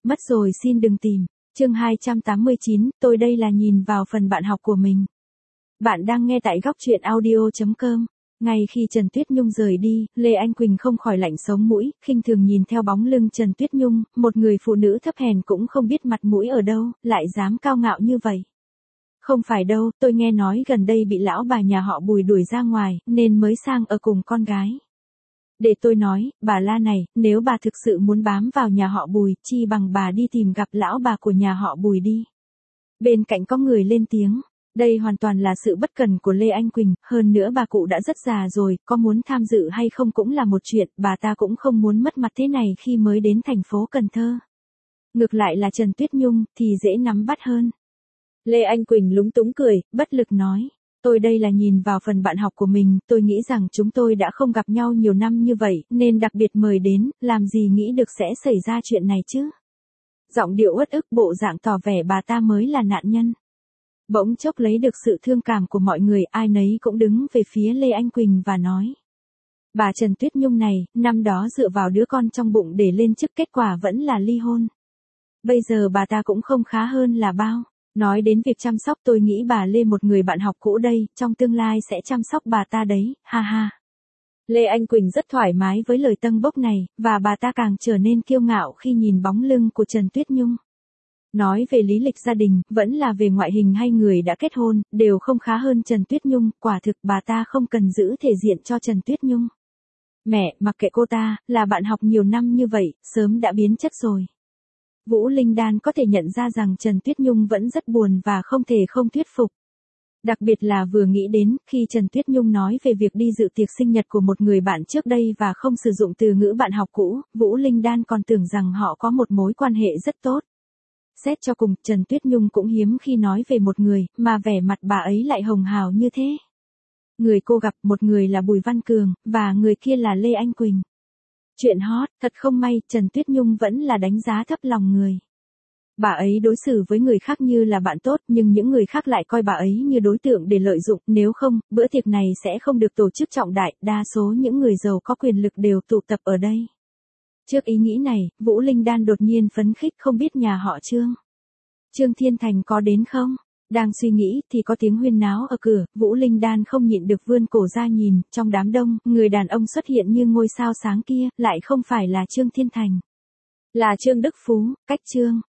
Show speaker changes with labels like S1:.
S1: mất rồi xin đừng tìm. Chương 289, tôi đây là nhìn vào phần bạn học của mình. Bạn đang nghe tại góc truyện audio.com. Ngay khi Trần Tuyết Nhung rời đi, Lê Anh Quỳnh không khỏi lạnh sống mũi, khinh thường nhìn theo bóng lưng Trần Tuyết Nhung, một người phụ nữ thấp hèn cũng không biết mặt mũi ở đâu, lại dám cao ngạo như vậy. Không phải đâu, tôi nghe nói gần đây bị lão bà nhà họ Bùi đuổi ra ngoài, nên mới sang ở cùng con gái. Để tôi nói, bà La này, nếu bà thực sự muốn bám vào nhà họ Bùi, chi bằng bà đi tìm gặp lão bà của nhà họ Bùi đi. Bên cạnh có người lên tiếng. Đây hoàn toàn là sự bất cần của Lê Anh Quỳnh, hơn nữa bà cụ đã rất già rồi, có muốn tham dự hay không cũng là một chuyện, bà ta cũng không muốn mất mặt thế này khi mới đến thành phố Cần Thơ. Ngược lại là Trần Tuyết Nhung, thì dễ nắm bắt hơn. Lê Anh Quỳnh lúng túng cười, bất lực nói. Tôi đây là nhìn vào phần bạn học của mình, tôi nghĩ rằng chúng tôi đã không gặp nhau nhiều năm như vậy, nên đặc biệt mời đến, làm gì nghĩ được sẽ xảy ra chuyện này chứ. Giọng điệu uất ức bộ dạng tỏ vẻ bà ta mới là nạn nhân. Bỗng chốc lấy được sự thương cảm của mọi người, ai nấy cũng đứng về phía Lê Anh Quỳnh và nói. Bà Trần Tuyết Nhung này, năm đó dựa vào đứa con trong bụng để lên chức, kết quả vẫn là ly hôn. Bây giờ bà ta cũng không khá hơn là bao. Nói đến việc chăm sóc, tôi nghĩ bà Lê, một người bạn học cũ đây, trong tương lai sẽ chăm sóc bà ta đấy, ha ha. Lê Anh Quỳnh rất thoải mái với lời tâng bốc này, và bà ta càng trở nên kiêu ngạo khi nhìn bóng lưng của Trần Tuyết Nhung. Nói về lý lịch gia đình, vẫn là về ngoại hình hay người đã kết hôn, đều không khá hơn Trần Tuyết Nhung, quả thực bà ta không cần giữ thể diện cho Trần Tuyết Nhung. Mẹ, mặc kệ cô ta, là bạn học nhiều năm như vậy, sớm đã biến chất rồi. Vũ Linh Đan có thể nhận ra rằng Trần Tuyết Nhung vẫn rất buồn và không thể không thuyết phục. Đặc biệt là vừa nghĩ đến, khi Trần Tuyết Nhung nói về việc đi dự tiệc sinh nhật của một người bạn trước đây và không sử dụng từ ngữ bạn học cũ, Vũ Linh Đan còn tưởng rằng họ có một mối quan hệ rất tốt. Xét cho cùng, Trần Tuyết Nhung cũng hiếm khi nói về một người, mà vẻ mặt bà ấy lại hồng hào như thế. Người cô gặp, một người là Bùi Văn Cường, và người kia là Lê Anh Quỳnh. Chuyện hot, thật không may, Trần Tuyết Nhung vẫn là đánh giá thấp lòng người. Bà ấy đối xử với người khác như là bạn tốt, nhưng những người khác lại coi bà ấy như đối tượng để lợi dụng, nếu không, bữa tiệc này sẽ không được tổ chức trọng đại, đa số những người giàu có quyền lực đều tụ tập ở đây. Trước ý nghĩ này, Vũ Linh Đan đột nhiên phấn khích, không biết nhà họ Trương Thiên Thành có đến không? Đang suy nghĩ thì có tiếng huyên náo ở cửa, Vũ Linh Đan không nhịn được vươn cổ ra nhìn, trong đám đông, người đàn ông xuất hiện như ngôi sao sáng kia, lại không phải là Trương Thiên Thành. Là Trương Đức Phú, cách Trương